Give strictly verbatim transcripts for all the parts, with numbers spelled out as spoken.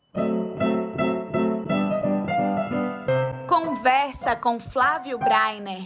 Conversa com Flávio Breiner.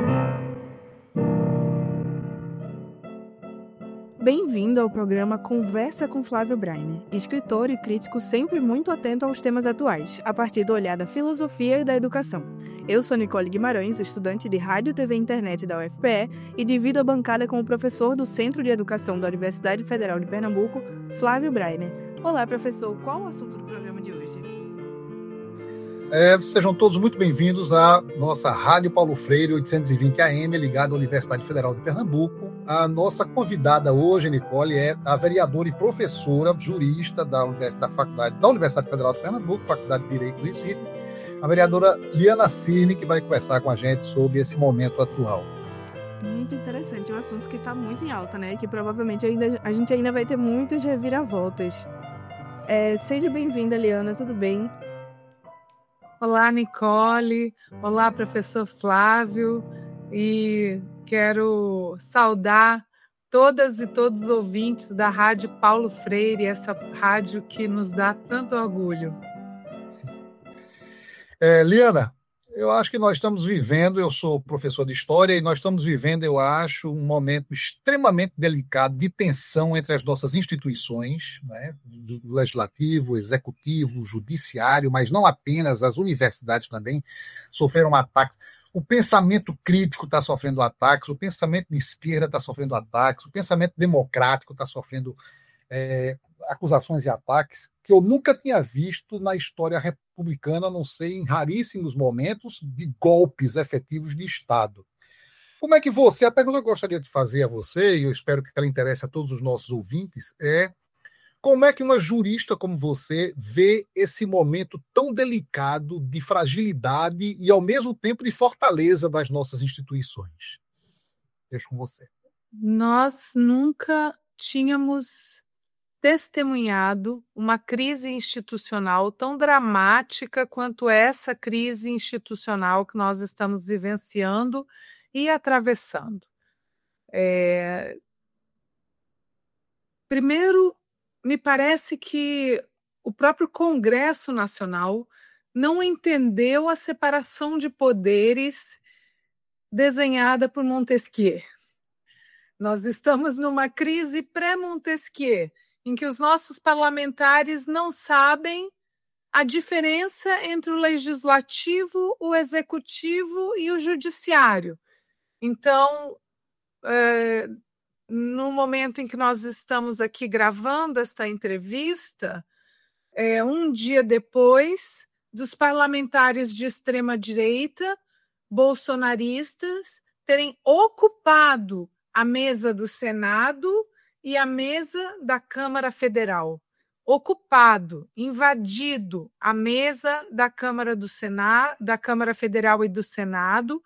Bem-vindo ao programa Conversa com Flávio Breiner, escritor e crítico sempre muito atento aos temas atuais, a partir do olhar da filosofia e da educação. Eu sou Nicole Guimarães, estudante de Rádio, T V e Internet da U F P E e divido a bancada com o professor do Centro de Educação da Universidade Federal de Pernambuco, Flávio Breiner. Olá, professor, qual o assunto do programa de hoje? É, sejam todos muito bem-vindos à nossa Rádio Paulo Freire oitocentos e vinte A M, ligada à Universidade Federal de Pernambuco. A nossa convidada hoje, Nicole, é a vereadora e professora jurista da, da, faculdade, da Universidade Federal de Pernambuco, Faculdade de Direito do Recife, a vereadora Liana Cirne, que vai conversar com a gente sobre esse momento atual. Muito interessante, um assunto que está muito em alta, né? Que provavelmente ainda, a gente ainda vai ter muitas reviravoltas. É, seja bem-vinda, Liana, tudo bem? Olá, Nicole. Olá, professor Flávio. E quero saudar todas e todos os ouvintes da Rádio Paulo Freire, essa rádio que nos dá tanto orgulho. É, Liana, eu acho que nós estamos vivendo, eu sou professor de História, e nós estamos vivendo, eu acho, um momento extremamente delicado de tensão entre as nossas instituições, né, do Legislativo, Executivo, Judiciário, mas não apenas, as universidades também sofreram ataques. O pensamento crítico está sofrendo ataques, o pensamento de esquerda está sofrendo ataques, o pensamento democrático está sofrendo é, acusações e ataques que eu nunca tinha visto na história republicana, a não ser em raríssimos momentos de golpes efetivos de Estado. Como é que você, a pergunta que eu gostaria de fazer a você, e eu espero que ela interesse a todos os nossos ouvintes, é como é que uma jurista como você vê esse momento tão delicado de fragilidade e, ao mesmo tempo, de fortaleza das nossas instituições? Deixo com você. Nós nunca tínhamos testemunhado uma crise institucional tão dramática quanto essa crise institucional que nós estamos vivenciando e atravessando. É... Primeiro, me parece que o próprio Congresso Nacional não entendeu a separação de poderes desenhada por Montesquieu. Nós estamos numa crise pré-Montesquieu, em que os nossos parlamentares não sabem a diferença entre o legislativo, o executivo e o judiciário. Então, é, no momento em que nós estamos aqui gravando esta entrevista, é, um dia depois dos parlamentares de extrema-direita, bolsonaristas, terem ocupado a mesa do Senado e a mesa da Câmara Federal. Ocupado, invadido a mesa da Câmara do Senado, da Câmara Federal e do Senado,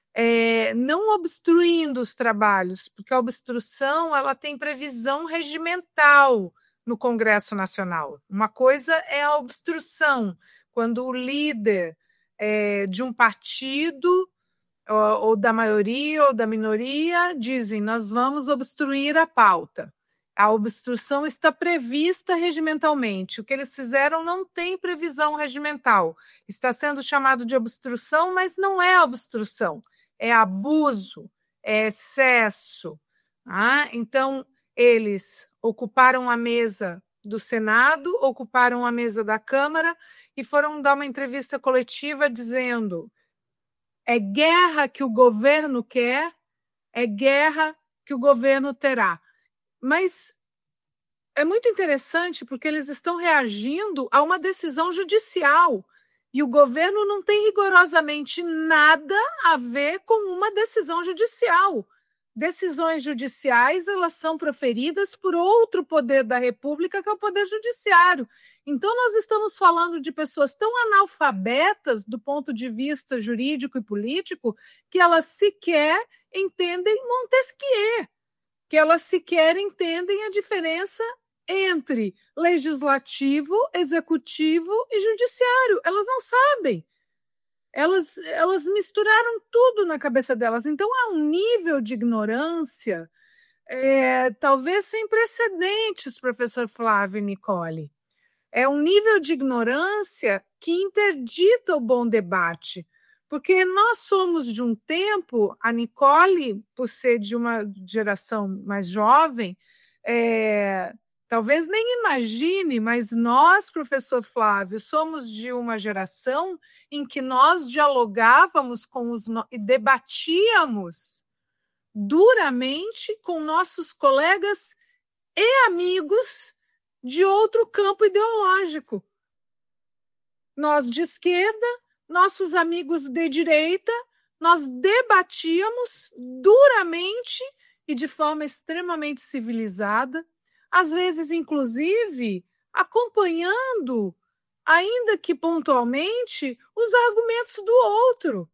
É, não obstruindo os trabalhos, porque a obstrução ela tem previsão regimental no Congresso Nacional. Uma coisa é a obstrução, quando o líder é, de um partido, ou, ou da maioria ou da minoria, dizem nós vamos obstruir a pauta. A obstrução está prevista regimentalmente. O que eles fizeram não tem previsão regimental. Está sendo chamado de obstrução, mas não é obstrução. É abuso, é excesso. Ah, então, eles ocuparam a mesa do Senado, ocuparam a mesa da Câmara e foram dar uma entrevista coletiva dizendo é guerra que o governo quer, é guerra que o governo terá. Mas é muito interessante porque eles estão reagindo a uma decisão judicial. E o governo não tem rigorosamente nada a ver com uma decisão judicial. Decisões judiciais, elas são proferidas por outro poder da República, que é o Poder Judiciário. Então, nós estamos falando de pessoas tão analfabetas do ponto de vista jurídico e político que elas sequer entendem Montesquieu, que elas sequer entendem a diferença entre legislativo, executivo e judiciário. Elas não sabem. Elas, elas misturaram tudo na cabeça delas. Então, há um nível de ignorância, é, talvez sem precedentes, professor Flávio e Nicole. É um nível de ignorância que interdita o bom debate, porque nós somos de um tempo, a Nicole, por ser de uma geração mais jovem, é, talvez nem imagine, mas nós, professor Flávio, somos de uma geração em que nós dialogávamos com os e debatíamos duramente com nossos colegas e amigos de outro campo ideológico. Nós de esquerda, nossos amigos de direita, nós debatíamos duramente e de forma extremamente civilizada, às vezes, inclusive, acompanhando, ainda que pontualmente, os argumentos do outro.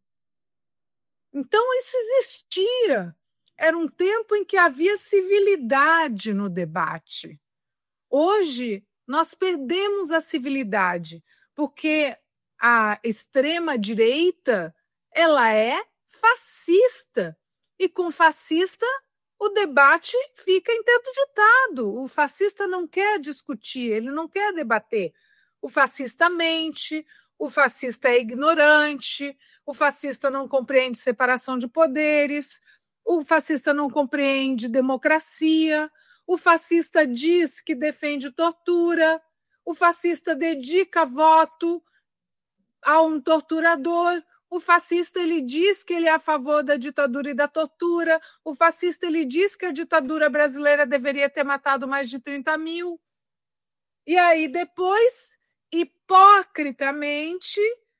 Então, isso existia. Era um tempo em que havia civilidade no debate. Hoje, nós perdemos a civilidade, porque a extrema-direita ela é fascista. E com fascista, o debate fica interditado. O fascista não quer discutir, ele não quer debater. O fascista mente, o fascista é ignorante, o fascista não compreende separação de poderes, o fascista não compreende democracia, o fascista diz que defende tortura, o fascista dedica voto a um torturador, o fascista ele diz que ele é a favor da ditadura e da tortura, o fascista ele diz que a ditadura brasileira deveria ter matado mais de trinta mil. E aí depois, hipocritamente,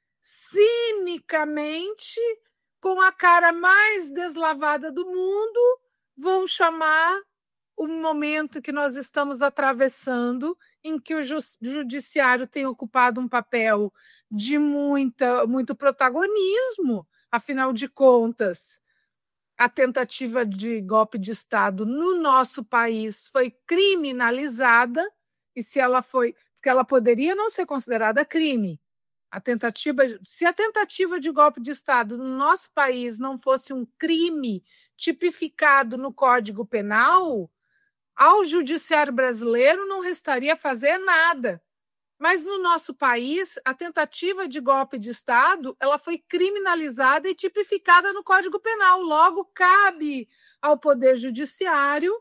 cinicamente, com a cara mais deslavada do mundo, vão chamar o momento que nós estamos atravessando, em que o judiciário tem ocupado um papel de muita, muito protagonismo. Afinal de contas, a tentativa de golpe de Estado no nosso país foi criminalizada, e se ela foi, porque ela poderia não ser considerada crime. A tentativa, se a tentativa de golpe de Estado no nosso país não fosse um crime tipificado no Código Penal, ao judiciário brasileiro não restaria fazer nada. Mas no nosso país, a tentativa de golpe de Estado ela foi criminalizada e tipificada no Código Penal. Logo, cabe ao Poder Judiciário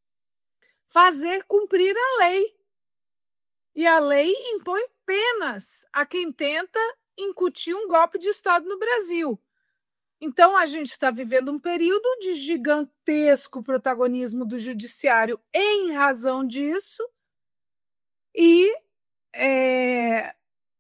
fazer cumprir a lei. E a lei impõe penas a quem tenta incutir um golpe de Estado no Brasil. Então, a gente está vivendo um período de gigantesco protagonismo do judiciário em razão disso, e é,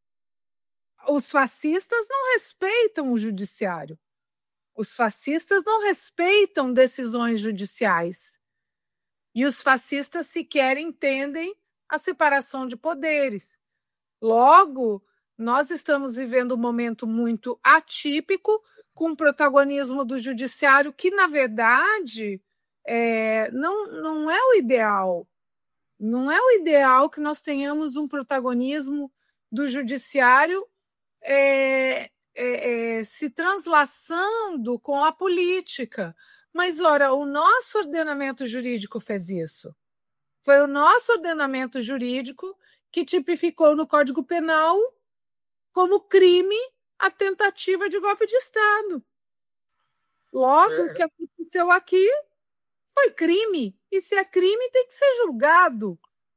os fascistas não respeitam o judiciário. Os fascistas não respeitam decisões judiciais. E os fascistas sequer entendem a separação de poderes. Logo, nós estamos vivendo um momento muito atípico, com o protagonismo do judiciário, que, na verdade, é, não, não é o ideal. Não é o ideal que nós tenhamos um protagonismo do judiciário é, é, é, se translaçando com a política. Mas, ora, o nosso ordenamento jurídico fez isso. Foi o nosso ordenamento jurídico que tipificou no Código Penal como crime a tentativa de golpe de Estado. Logo, é. O que aconteceu aqui foi crime. E se é crime, tem que ser julgado.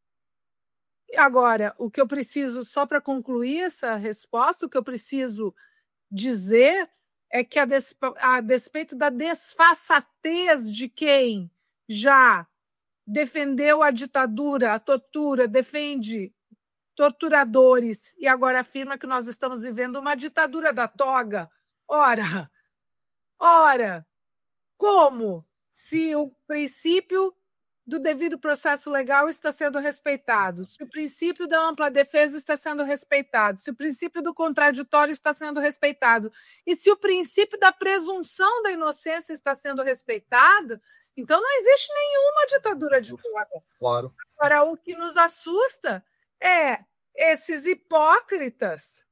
Agora, o que eu preciso, só para concluir essa resposta, o que eu preciso dizer é que, a, despe... a despeito da desfaçatez de quem já defendeu a ditadura, a tortura, defende torturadores e agora afirma que nós estamos vivendo uma ditadura da toga. Ora, ora, como se o princípio do devido processo legal está sendo respeitado, se o princípio da ampla defesa está sendo respeitado, se o princípio do contraditório está sendo respeitado e se o princípio da presunção da inocência está sendo respeitado, então não existe nenhuma ditadura de toga. Claro. Agora, o que nos assusta é esses hipócritas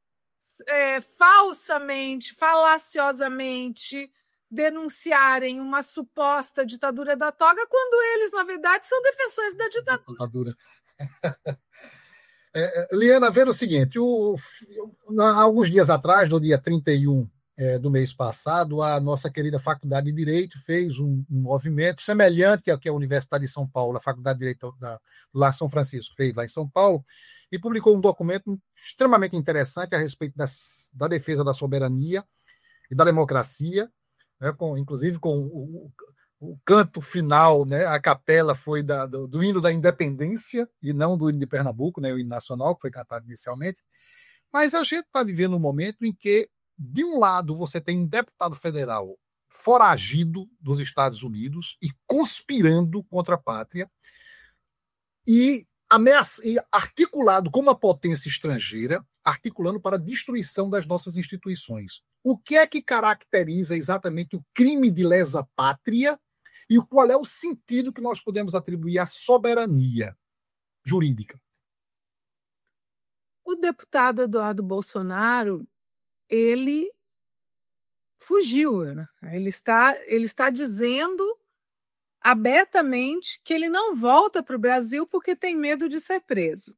é, falsamente, falaciosamente denunciarem uma suposta ditadura da toga quando eles, na verdade, são defensores da ditadura. É, Liana, vendo o seguinte, o, há alguns dias atrás, no dia trinta e um é, do mês passado, a nossa querida Faculdade de Direito fez um, um movimento semelhante ao que a Universidade de São Paulo, a Faculdade de Direito da, lá São Francisco fez lá em São Paulo, e publicou um documento extremamente interessante a respeito da, da defesa da soberania e da democracia, né, com, inclusive com o, o canto final, né, a capela foi da, do, do hino da independência e não do hino de Pernambuco, né, o hino nacional, que foi cantado inicialmente. Mas a gente está vivendo um momento em que, de um lado, você tem um deputado federal foragido dos Estados Unidos e conspirando contra a pátria, e ameaça, e articulado como uma potência estrangeira, articulando para a destruição das nossas instituições. O que é que caracteriza exatamente o crime de lesa pátria e qual é o sentido que nós podemos atribuir à soberania jurídica? O deputado Eduardo Bolsonaro, ele fugiu, né? Ele está, ele está dizendo abertamente que ele não volta para o Brasil porque tem medo de ser preso.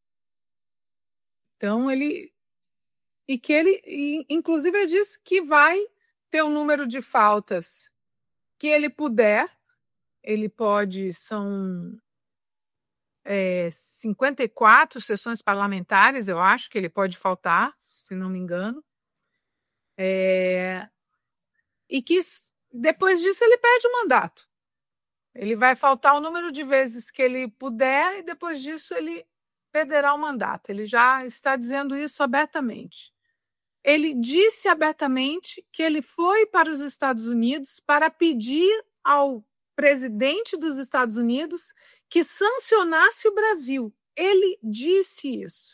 Então, ele... E que ele, e, inclusive, ele disse que vai ter um número de faltas que ele puder. Ele pode, são é, cinquenta e quatro sessões parlamentares, eu acho que ele pode faltar, se não me engano. É, e que depois disso ele perde o mandato. Ele vai faltar o número de vezes que ele puder e depois disso ele perderá o mandato. Ele já está dizendo isso abertamente. Ele disse abertamente que ele foi para os Estados Unidos para pedir ao presidente dos Estados Unidos que sancionasse o Brasil. Ele disse isso.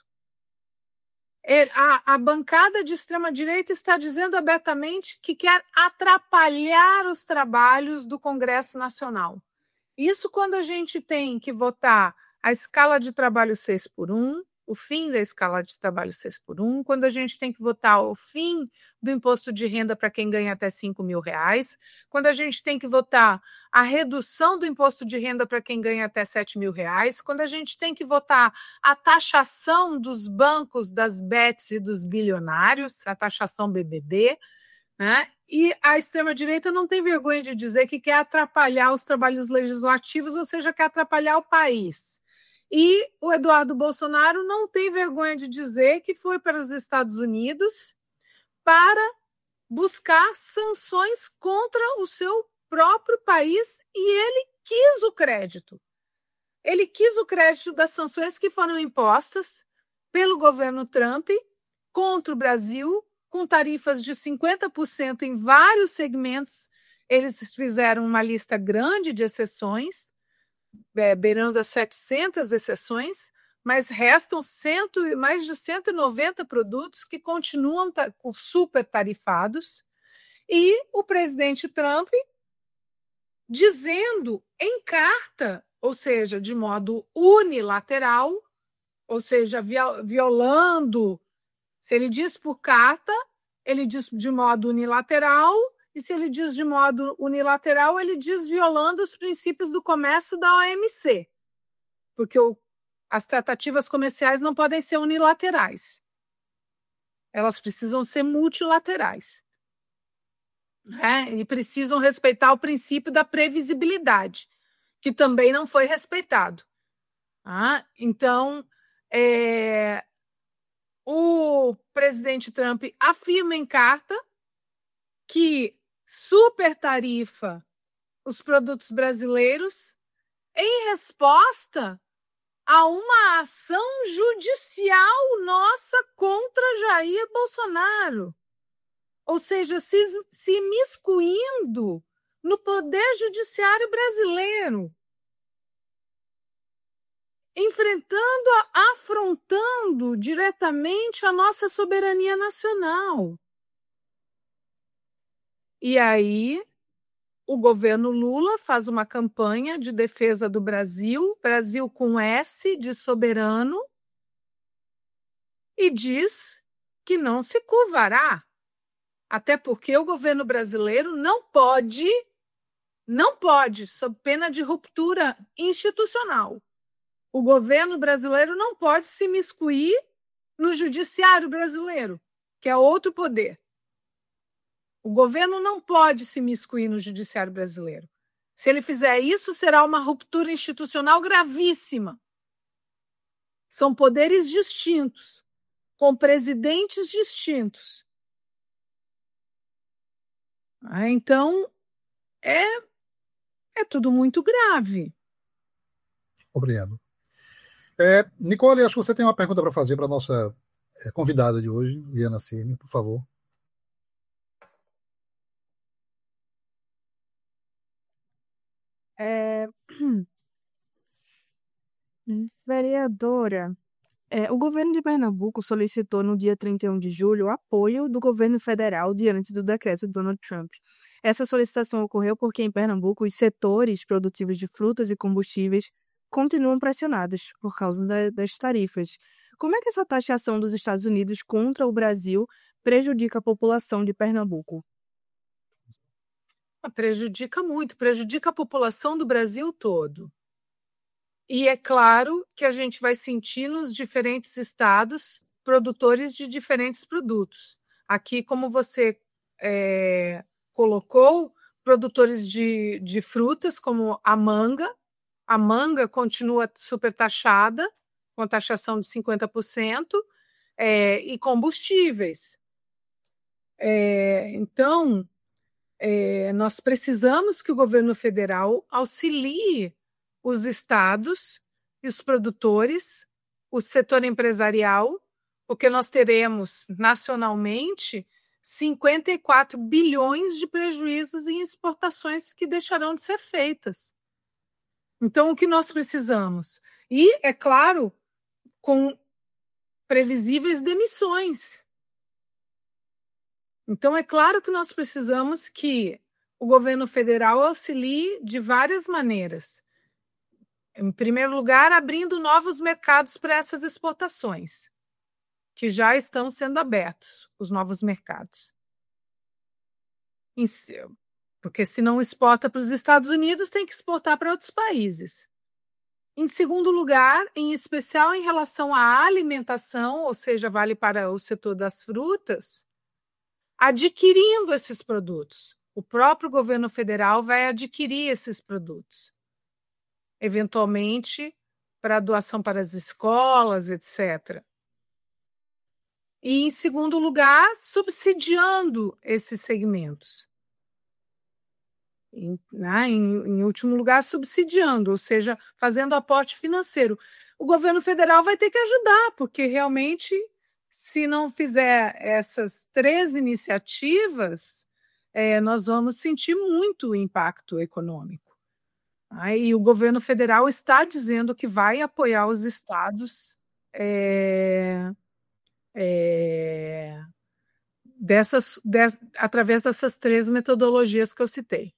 A, a bancada de extrema-direita está dizendo abertamente que quer atrapalhar os trabalhos do Congresso Nacional. Isso quando a gente tem que votar a escala de trabalho seis por um, o fim da escala de trabalho seis por um, quando a gente tem que votar o fim do imposto de renda para quem ganha até cinco mil reais, quando a gente tem que votar a redução do imposto de renda para quem ganha até sete mil reais, quando a gente tem que votar a taxação dos bancos, das bets e dos bilionários, a taxação B B B, né? E a extrema-direita não tem vergonha de dizer que quer atrapalhar os trabalhos legislativos, ou seja, quer atrapalhar o país. E o Eduardo Bolsonaro não tem vergonha de dizer que foi para os Estados Unidos para buscar sanções contra o seu próprio país e ele quis o crédito. Ele quis o crédito das sanções que foram impostas pelo governo Trump contra o Brasil, com tarifas de cinquenta por cento em vários segmentos. Eles fizeram uma lista grande de exceções, é, beirando as setecentas exceções, mas restam cento, mais de cento e noventa produtos que continuam ta- com super tarifados. E o presidente Trump dizendo em carta, ou seja, de modo unilateral, ou seja, violando. Se ele diz por carta, ele diz de modo unilateral, e se ele diz de modo unilateral, ele diz violando os princípios do comércio da O M C, porque o, as tratativas comerciais não podem ser unilaterais. Elas precisam ser multilaterais. Né? E precisam respeitar o princípio da previsibilidade, que também não foi respeitado. Ah, então, é... o presidente Trump afirma em carta que supertarifa os produtos brasileiros em resposta a uma ação judicial nossa contra Jair Bolsonaro. Ou seja, se, se imiscuindo no poder judiciário brasileiro, enfrentando, afrontando diretamente a nossa soberania nacional. E aí, o governo Lula faz uma campanha de defesa do Brasil, Brasil com S de soberano, e diz que não se curvará, até porque o governo brasileiro não pode, não pode, sob pena de ruptura institucional. o governo brasileiro não pode se imiscuir no judiciário brasileiro, que é outro poder. O governo não pode se imiscuir no judiciário brasileiro. Se ele fizer isso, será uma ruptura institucional gravíssima. São poderes distintos, com presidentes distintos. Ah, então, é, é tudo muito grave. Obrigado. É, Nicole, acho que você tem uma pergunta para fazer para a nossa é, convidada de hoje, Liana Cini, por favor. É... Vereadora, é, o governo de Pernambuco solicitou no dia trinta e um de julho o apoio do governo federal diante do decreto de Donald Trump. Essa solicitação ocorreu porque em Pernambuco os setores produtivos de frutas e combustíveis continuam pressionados por causa da, das tarifas. Como é que essa taxação dos Estados Unidos contra o Brasil prejudica a população de Pernambuco? Prejudica muito, prejudica a população do Brasil todo. E é claro que a gente vai sentir nos diferentes estados produtores de diferentes produtos. Aqui, como você é, colocou, produtores de, de frutas, como a manga. A manga continua super taxada, com taxação de cinquenta por cento, é, e combustíveis. É, então, é, nós precisamos que o governo federal auxilie os estados e os produtores, o setor empresarial, porque nós teremos nacionalmente cinquenta e quatro bilhões de prejuízos em exportações que deixarão de ser feitas. Então, o que nós precisamos? E, é claro, com previsíveis demissões. Então, é claro que nós precisamos que o governo federal auxilie de várias maneiras. Em primeiro lugar, abrindo novos mercados para essas exportações, que já estão sendo abertos, os novos mercados. Porque se não exporta para os Estados Unidos, tem que exportar para outros países. Em segundo lugar, em especial em relação à alimentação, ou seja, vale para o setor das frutas, adquirindo esses produtos. O próprio governo federal vai adquirir esses produtos. Eventualmente, para doação para as escolas, etcétera. E, em segundo lugar, subsidiando esses segmentos. Em, né, em, em último lugar, subsidiando, ou seja, fazendo aporte financeiro. O governo federal vai ter que ajudar, porque realmente, se não fizer essas três iniciativas, é, nós vamos sentir muito impacto econômico. E o governo federal está dizendo que vai apoiar os estados é, é, dessas, des, através dessas três metodologias que eu citei.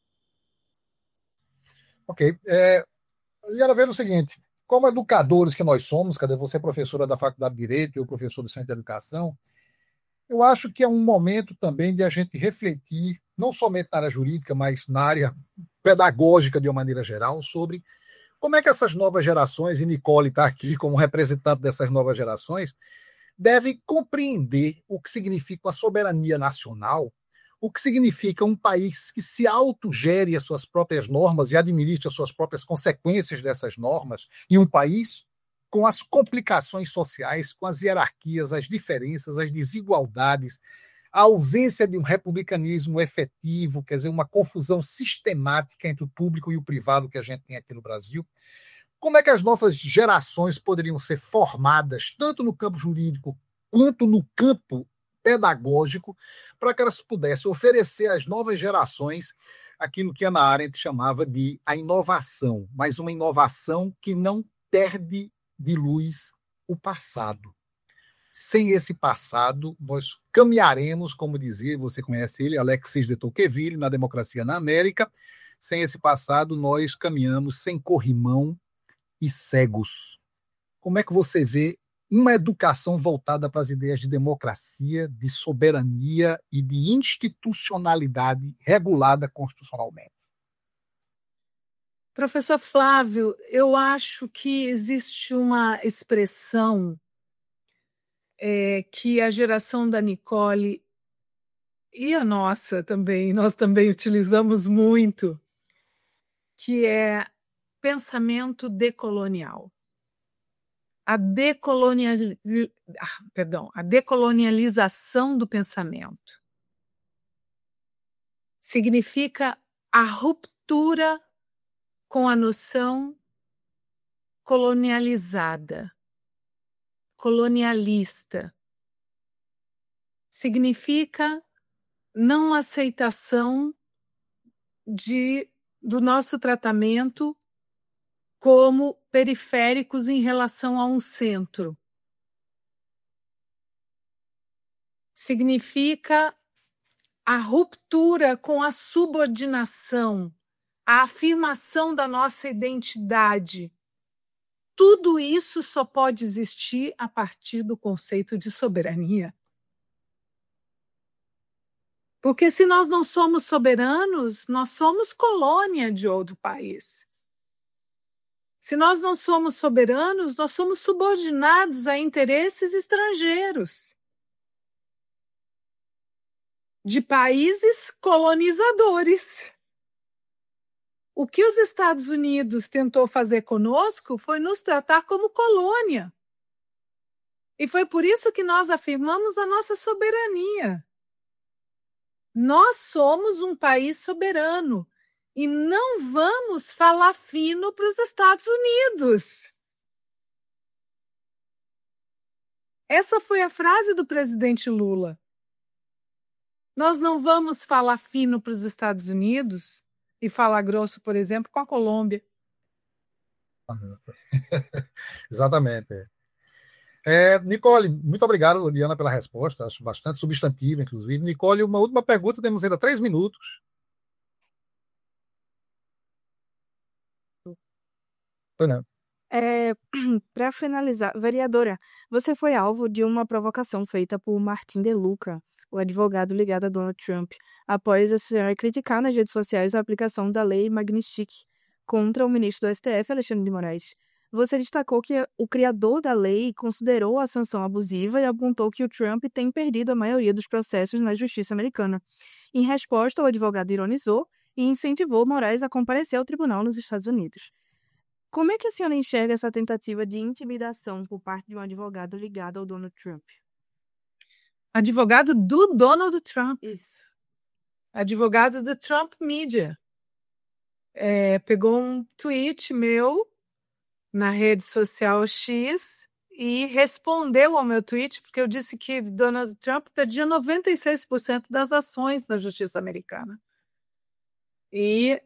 Ok. É, Liana, veja o seguinte, como educadores que nós somos, cadê você é professora da Faculdade de Direito e eu professor do Centro de Educação, eu acho que é um momento também de a gente refletir, não somente na área jurídica, mas na área pedagógica de uma maneira geral, sobre como é que essas novas gerações, e Nicole está aqui como representante dessas novas gerações, devem compreender o que significa a soberania nacional, o que significa um país que se autogere as suas próprias normas e administre as suas próprias consequências dessas normas, e um país com as complicações sociais, com as hierarquias, as diferenças, as desigualdades, a ausência de um republicanismo efetivo, quer dizer, uma confusão sistemática entre o público e o privado que a gente tem aqui no Brasil. Como é que as novas gerações poderiam ser formadas, tanto no campo jurídico quanto no campo pedagógico, para que elas pudessem oferecer às novas gerações aquilo que Hannah Arendt chamava de a inovação, mas uma inovação que não perde de luz o passado. Sem esse passado, nós caminharemos, como dizia, você conhece ele, Alexis de Tocqueville, na Democracia na América. Sem esse passado, nós caminhamos sem corrimão e cegos. Como é que você vê uma educação voltada para as ideias de democracia, de soberania e de institucionalidade regulada constitucionalmente? Professor Flávio, eu acho que existe uma expressão é, que a geração da Nicole e a nossa também, nós também utilizamos muito, que é pensamento decolonial. A, decolonial... ah, perdão, a decolonialização do pensamento significa a ruptura com a noção colonializada, colonialista. Significa não aceitação de, do nosso tratamento como periféricos em relação a um centro. Significa a ruptura com a subordinação, a afirmação da nossa identidade. Tudo isso só pode existir a partir do conceito de soberania. Porque se nós não somos soberanos, nós somos colônia de outro país. Se nós não somos soberanos, nós somos subordinados a interesses estrangeiros, de países colonizadores. O que os Estados Unidos tentou fazer conosco foi nos tratar como colônia. E foi por isso que nós afirmamos a nossa soberania. Nós somos um país soberano e não vamos falar fino para os Estados Unidos. Essa foi a frase do presidente Lula. Nós não vamos falar fino para os Estados Unidos e falar grosso, por exemplo, com a Colômbia. Exatamente. É, Nicole, muito obrigado, Diana, pela resposta. Acho bastante substantiva, inclusive. Nicole, uma última pergunta, temos ainda três minutos. Pois não. É, para finalizar, vereadora, você foi alvo de uma provocação feita por Martin De Luca, o advogado ligado a Donald Trump, após a senhora criticar nas redes sociais a aplicação da lei Magnitsky contra o ministro do S T F, Alexandre de Moraes. Você destacou que o criador da lei considerou a sanção abusiva e apontou que o Trump tem perdido a maioria dos processos na justiça americana. Em resposta, o advogado ironizou e incentivou Moraes a comparecer ao tribunal nos Estados Unidos. Como é que a senhora enxerga essa tentativa de intimidação por parte de um advogado ligado ao Donald Trump? Advogado do Donald Trump. Isso. Advogado do Trump Media. É, pegou um tweet meu na rede social X e respondeu ao meu tweet, porque eu disse que Donald Trump perdia noventa e seis por cento das ações na justiça americana. E,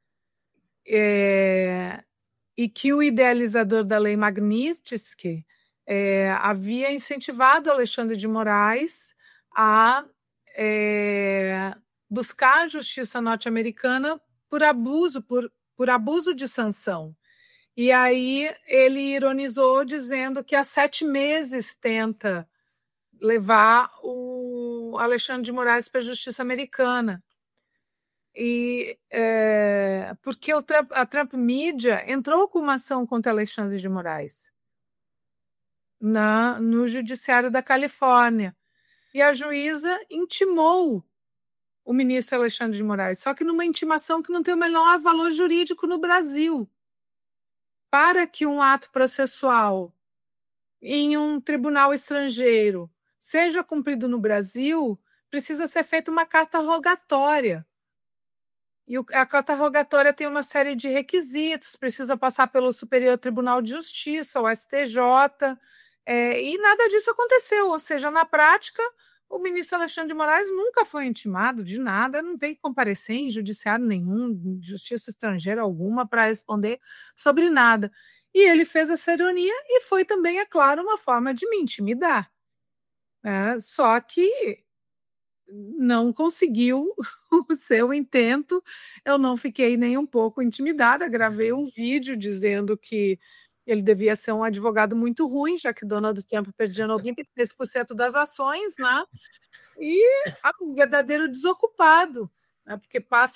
é, e que o idealizador da lei Magnitsky é, havia incentivado Alexandre de Moraes a é, buscar a justiça norte-americana por abuso, por, por abuso de sanção. E aí ele ironizou dizendo que há sete meses tenta levar o Alexandre de Moraes para a justiça americana. E, é, porque o Trump, a Trump Media entrou com uma ação contra Alexandre de Moraes na, no Judiciário da Califórnia. E a juíza intimou o ministro Alexandre de Moraes, só que numa intimação que não tem o menor valor jurídico no Brasil. Para que um ato processual em um tribunal estrangeiro seja cumprido no Brasil, precisa ser feita uma carta rogatória. E a carta rogatória tem uma série de requisitos, precisa passar pelo Superior Tribunal de Justiça, o S T J, é, e nada disso aconteceu. Ou seja, na prática, o ministro Alexandre de Moraes nunca foi intimado de nada, não veio comparecer em judiciário nenhum, justiça estrangeira alguma, para responder sobre nada. E ele fez essa ironia e foi também, é claro, uma forma de me intimidar. É, só que não conseguiu o seu intento, eu não fiquei nem um pouco intimidada, gravei um vídeo dizendo que ele devia ser um advogado muito ruim, já que Donald Trump perdia noventa e três por cento das ações, né? E um verdadeiro desocupado, né? Porque passa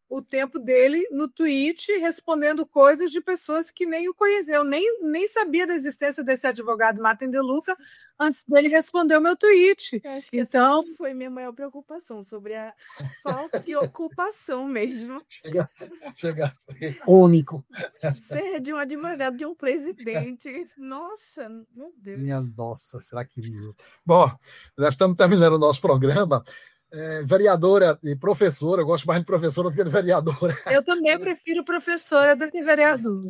o tempo dele no Twitch respondendo coisas de pessoas que nem o conheciam. Eu nem, nem sabia da existência desse advogado Martin De Luca antes dele responder o meu tweet. Eu acho que então essa foi minha maior preocupação, sobre a falta de ocupação mesmo. Chega, chega a ser cômico. Ser de um advogado, de um presidente. Nossa, meu Deus. Minha nossa, será que... Bom, já estamos terminando o nosso programa. É, vereadora e professora, eu gosto mais de professora do que de vereadora. Eu também prefiro professora do que vereadora.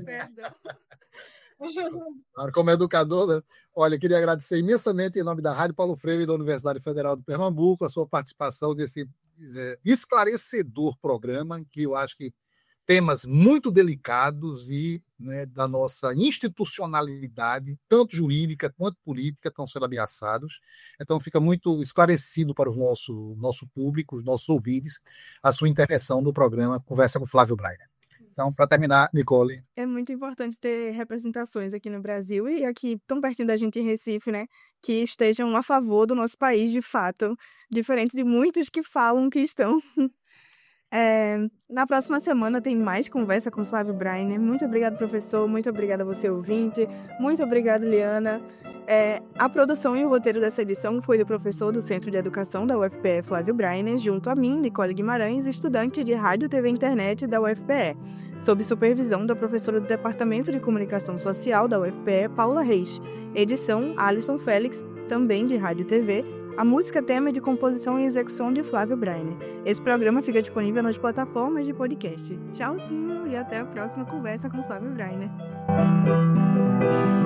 Claro, como educador, né? Olha, eu queria agradecer imensamente em nome da Rádio Paulo Freire e da Universidade Federal de Pernambuco a sua participação nesse é, esclarecedor programa, que eu acho que temas muito delicados e, né, da nossa institucionalidade, tanto jurídica quanto política, estão sendo ameaçados. Então, fica muito esclarecido para o nosso, nosso público, os nossos ouvintes, a sua intervenção no programa Conversa com Flávio Breiner. Então, para terminar, Nicole. É muito importante ter representações aqui no Brasil e aqui tão pertinho da gente em Recife, né, que estejam a favor do nosso país de fato, diferente de muitos que falam que estão. É, na próxima semana tem mais conversa com Flávio Breiner. Muito obrigado, professor. Muito obrigada a você, ouvinte. Muito obrigada, Liana. É, a produção e o roteiro dessa edição foi do professor do Centro de Educação da U F P E, Flávio Breiner, junto a mim, Nicole Guimarães, estudante de Rádio, T V e Internet da U F P E, sob supervisão da professora do Departamento de Comunicação Social da U F P E, Paula Reis. Edição, Alisson Félix, também de Rádio e T V. A música tema é de composição e execução de Flávio Breiner. Esse programa fica disponível nas plataformas de podcast. Tchauzinho e até a próxima conversa com Flávio Breiner.